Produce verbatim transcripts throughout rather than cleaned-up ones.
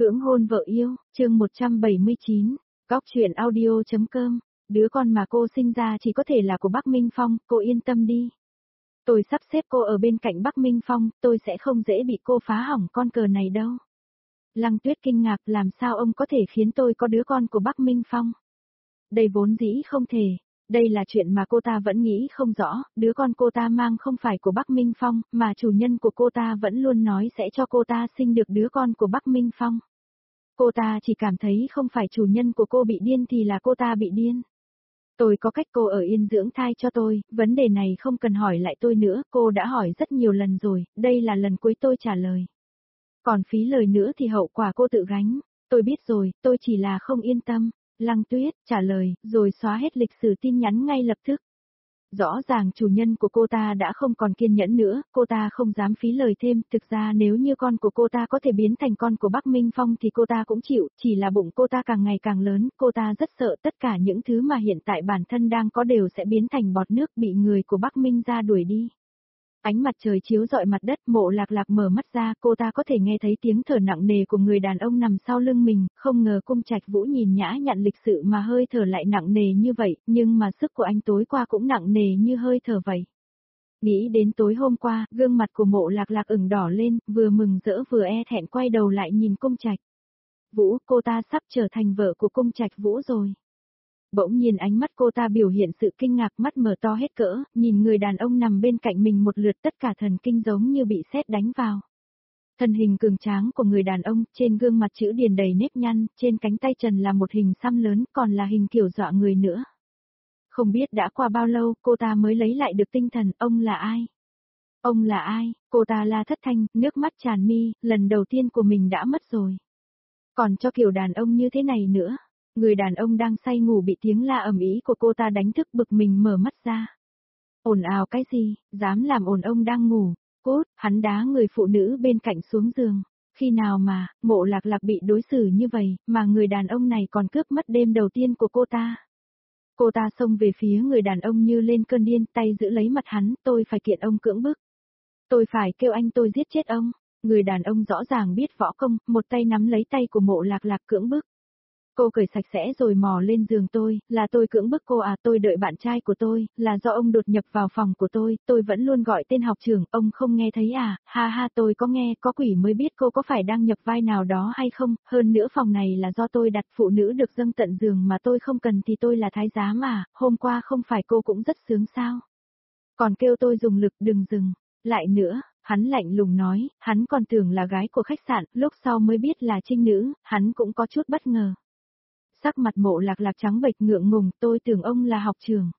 Cưỡng hôn vợ yêu, chương một trăm bảy mươi chín, Cóc truyện audio.com, đứa con mà cô sinh ra chỉ có thể là của Bắc Minh Phong, cô yên tâm đi. Tôi sắp xếp cô ở bên cạnh Bắc Minh Phong, tôi sẽ không dễ bị cô phá hỏng con cờ này đâu. Lăng Tuyết kinh ngạc, làm sao ông có thể khiến tôi có đứa con của Bắc Minh Phong? Đây vốn dĩ không thể, đây là chuyện mà cô ta vẫn nghĩ không rõ, đứa con cô ta mang không phải của Bắc Minh Phong, mà chủ nhân của cô ta vẫn luôn nói sẽ cho cô ta sinh được đứa con của Bắc Minh Phong. Cô ta chỉ cảm thấy không phải chủ nhân của cô bị điên thì là cô ta bị điên. Tôi có cách cô ở yên dưỡng thai cho tôi, vấn đề này không cần hỏi lại tôi nữa, cô đã hỏi rất nhiều lần rồi, đây là lần cuối tôi trả lời. Còn phí lời nữa thì hậu quả cô tự gánh, tôi biết rồi, tôi chỉ là không yên tâm. Lăng Tuyết trả lời, rồi xóa hết lịch sử tin nhắn ngay lập tức. Rõ ràng chủ nhân của cô ta đã không còn kiên nhẫn nữa, cô ta không dám phí lời thêm, thực ra nếu như con của cô ta có thể biến thành con của Bắc Minh Phong thì cô ta cũng chịu, chỉ là bụng cô ta càng ngày càng lớn, cô ta rất sợ tất cả những thứ mà hiện tại bản thân đang có đều sẽ biến thành bọt nước bị người của Bắc Minh ra đuổi đi. Ánh mặt trời chiếu rọi mặt đất, Mộ Lạc Lạc mở mắt ra, cô ta có thể nghe thấy tiếng thở nặng nề của người đàn ông nằm sau lưng mình, không ngờ Cung Trạch Vũ nhìn nhã nhặn lịch sự mà hơi thở lại nặng nề như vậy, nhưng mà sức của anh tối qua cũng nặng nề như hơi thở vậy. Nghĩ đến tối hôm qua, gương mặt của Mộ Lạc Lạc ửng đỏ lên, vừa mừng rỡ vừa e thẹn quay đầu lại nhìn Cung Trạch Vũ, cô ta sắp trở thành vợ của Cung Trạch Vũ rồi. Bỗng nhiên ánh mắt cô ta biểu hiện sự kinh ngạc, mắt mở to hết cỡ, nhìn người đàn ông nằm bên cạnh mình một lượt, tất cả thần kinh giống như bị sét đánh vào. Thân hình cường tráng của người đàn ông, trên gương mặt chữ điền đầy nếp nhăn, trên cánh tay trần là một hình xăm lớn, còn là hình kiểu dọa người nữa. Không biết đã qua bao lâu, cô ta mới lấy lại được tinh thần, ông là ai? Ông là ai? Cô ta la thất thanh, nước mắt tràn mi, lần đầu tiên của mình đã mất rồi. Còn cho kiểu đàn ông như thế này nữa. Người đàn ông đang say ngủ bị tiếng la ầm ĩ của cô ta đánh thức, bực mình mở mắt ra. Ồn ào cái gì, dám làm ồn, ông đang ngủ. Cút, hắn đá người phụ nữ bên cạnh xuống giường. Khi nào mà, Mộ Lạc Lạc bị đối xử như vậy, mà người đàn ông này còn cướp mất đêm đầu tiên của cô ta. Cô ta xông về phía người đàn ông như lên cơn điên, tay giữ lấy mặt hắn, tôi phải kiện ông cưỡng bức. Tôi phải kêu anh tôi giết chết ông. Người đàn ông rõ ràng biết võ công, một tay nắm lấy tay của Mộ Lạc Lạc cưỡng bức. Cô cởi sạch sẽ rồi mò lên giường tôi, là tôi cưỡng bức cô à, tôi đợi bạn trai của tôi, là do ông đột nhập vào phòng của tôi, tôi vẫn luôn gọi tên học trưởng, ông không nghe thấy à, ha ha, tôi có nghe, có quỷ mới biết cô có phải đang nhập vai nào đó hay không, hơn nữa phòng này là do tôi đặt, phụ nữ được dâng tận giường mà tôi không cần thì tôi là thái giám mà, hôm qua không phải cô cũng rất sướng sao. Còn kêu tôi dùng lực, đừng dừng, lại nữa. Hắn lạnh lùng nói, hắn còn tưởng là gái của khách sạn, lúc sau mới biết là trinh nữ, hắn cũng có chút bất ngờ. Sắc mặt Mộ Lạc Lạc trắng bệch ngượng ngùng, tôi tưởng ông là học trưởng.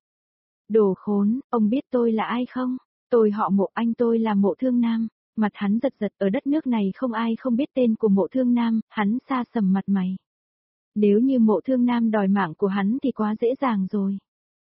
Đồ khốn, ông biết tôi là ai không? Tôi họ Mộ, anh tôi là Mộ Thương Nam. Mặt hắn giật giật, ở đất nước này không ai không biết tên của Mộ Thương Nam, hắn xa sầm mặt mày. Nếu như Mộ Thương Nam đòi mạng của hắn thì quá dễ dàng rồi.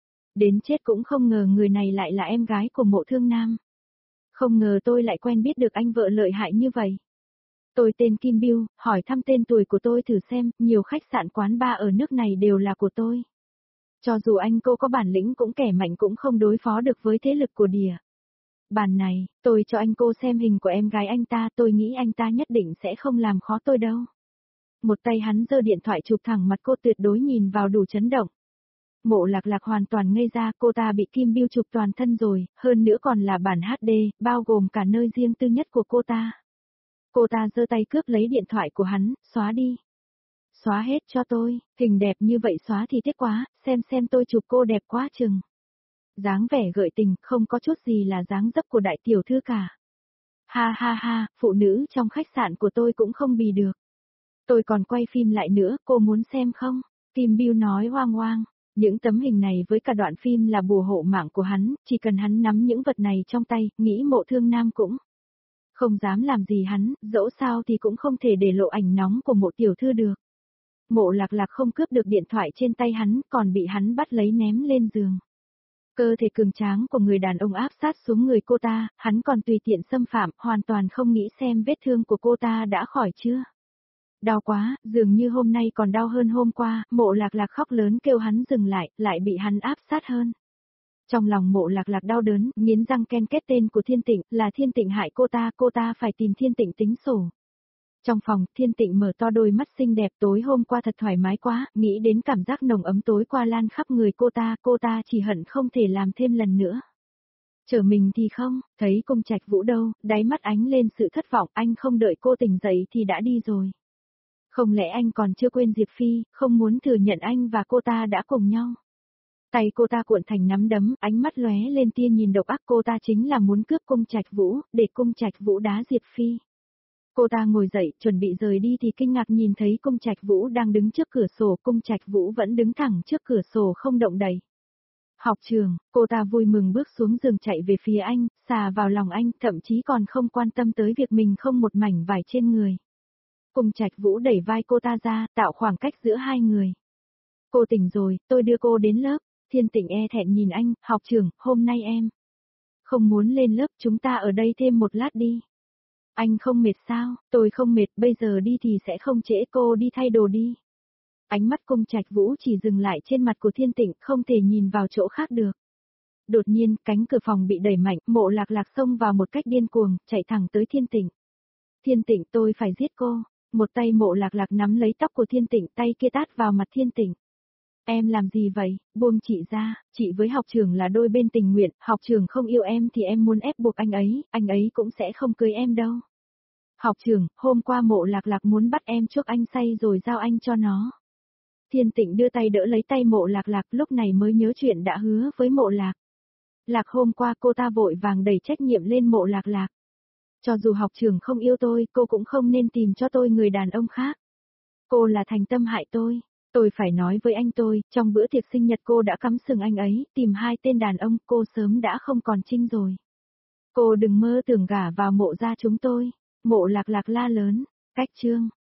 Đến chết cũng không ngờ người này lại là em gái của Mộ Thương Nam. Không ngờ tôi lại quen biết được anh vợ lợi hại như vậy. Tôi tên Kim Biêu, hỏi thăm tên tuổi của tôi thử xem, nhiều khách sạn quán bar ở nước này đều là của tôi. Cho dù anh cô có bản lĩnh cũng kẻ mạnh cũng không đối phó được với thế lực của đìa. Bàn này, tôi cho anh cô xem hình của em gái anh ta, tôi nghĩ anh ta nhất định sẽ không làm khó tôi đâu. Một tay hắn giơ điện thoại chụp thẳng mặt cô, tuyệt đối nhìn vào đủ chấn động. Mộ Lạc Lạc hoàn toàn ngây ra, cô ta bị Kim Biêu chụp toàn thân rồi, hơn nữa còn là bản hát đê, bao gồm cả nơi riêng tư nhất của cô ta. Cô ta giơ tay cướp lấy điện thoại của hắn, xóa đi. Xóa hết cho tôi, hình đẹp như vậy xóa thì tiếc quá, xem xem tôi chụp cô đẹp quá chừng. Dáng vẻ gợi tình, không có chút gì là dáng dấp của đại tiểu thư cả. Ha ha ha, phụ nữ trong khách sạn của tôi cũng không bì được. Tôi còn quay phim lại nữa, cô muốn xem không? Kim Biêu nói hoang hoang. Những tấm hình này với cả đoạn phim là bùa hộ mạng của hắn, chỉ cần hắn nắm những vật này trong tay, nghĩ Mộ Thương Nam cũng không dám làm gì hắn, dẫu sao thì cũng không thể để lộ ảnh nóng của Mộ tiểu thư được. Mộ Lạc Lạc không cướp được điện thoại trên tay hắn, còn bị hắn bắt lấy ném lên giường. Cơ thể cường tráng của người đàn ông áp sát xuống người cô ta, hắn còn tùy tiện xâm phạm, hoàn toàn không nghĩ xem vết thương của cô ta đã khỏi chưa. Đau quá, dường như hôm nay còn đau hơn hôm qua, Mộ Lạc Lạc khóc lớn kêu hắn dừng lại, lại bị hắn áp sát hơn. Trong lòng Mộ Lạc Lạc đau đớn, nghiến răng ken kết tên của Thiên Tịnh, là Thiên Tịnh hại cô ta, cô ta phải tìm Thiên Tịnh tính sổ. Trong phòng, Thiên Tịnh mở to đôi mắt xinh đẹp, tối hôm qua thật thoải mái quá, nghĩ đến cảm giác nồng ấm tối qua lan khắp người cô ta, cô ta chỉ hận không thể làm thêm lần nữa. Trở mình thì không, thấy Cung Trạch Vũ đâu, đáy mắt ánh lên sự thất vọng, anh không đợi cô tỉnh dậy thì đã đi rồi. Không lẽ anh còn chưa quên Diệp Phi, không muốn thừa nhận anh và cô ta đã cùng nhau. Tay cô ta cuộn thành nắm đấm, ánh mắt lóe lên tia nhìn độc ác, cô ta chính là muốn cướp Cung Trạch Vũ, để Cung Trạch Vũ đá Diệp Phi. Cô ta ngồi dậy, chuẩn bị rời đi thì kinh ngạc nhìn thấy Cung Trạch Vũ đang đứng trước cửa sổ, Cung Trạch Vũ vẫn đứng thẳng trước cửa sổ không động đậy. Học trường, cô ta vui mừng bước xuống giường chạy về phía anh, xà vào lòng anh, thậm chí còn không quan tâm tới việc mình không một mảnh vải trên người. Cung Trạch Vũ đẩy vai cô ta ra, tạo khoảng cách giữa hai người. Cô tỉnh rồi, tôi đưa cô đến lớp. Thiên Tịnh e thẹn nhìn anh, học trưởng, hôm nay em không muốn lên lớp, chúng ta ở đây thêm một lát đi. Anh không mệt sao? Tôi không mệt, bây giờ đi thì sẽ không trễ, cô đi thay đồ đi. Ánh mắt Cung Trạch Vũ chỉ dừng lại trên mặt của Thiên Tịnh, không thể nhìn vào chỗ khác được. Đột nhiên, cánh cửa phòng bị đẩy mạnh, Mộ Lạc Lạc xông vào một cách điên cuồng, chạy thẳng tới Thiên Tịnh. Thiên Tịnh, tôi phải giết cô. Một tay Mộ Lạc Lạc nắm lấy tóc của Thiên Tịnh, tay kia tát vào mặt Thiên Tịnh. Em làm gì vậy? Buông chị ra, chị với học trưởng là đôi bên tình nguyện, học trưởng không yêu em thì em muốn ép buộc anh ấy, anh ấy cũng sẽ không cưới em đâu. Học trưởng, hôm qua Mộ Lạc Lạc muốn bắt em chuốc anh say rồi giao anh cho nó. Thiên Tịnh đưa tay đỡ lấy tay Mộ Lạc Lạc, lúc này mới nhớ chuyện đã hứa với Mộ Lạc. Lạc hôm qua cô ta vội vàng đẩy trách nhiệm lên Mộ Lạc Lạc. Cho dù học trưởng không yêu tôi, cô cũng không nên tìm cho tôi người đàn ông khác. Cô là thành tâm hại tôi. Tôi phải nói với anh tôi, trong bữa tiệc sinh nhật cô đã cắm sừng anh ấy, tìm hai tên đàn ông, cô sớm đã không còn trinh rồi. Cô đừng mơ tưởng gả vào Mộ gia chúng tôi. Mộ Lạc Lạc la lớn, cách chương.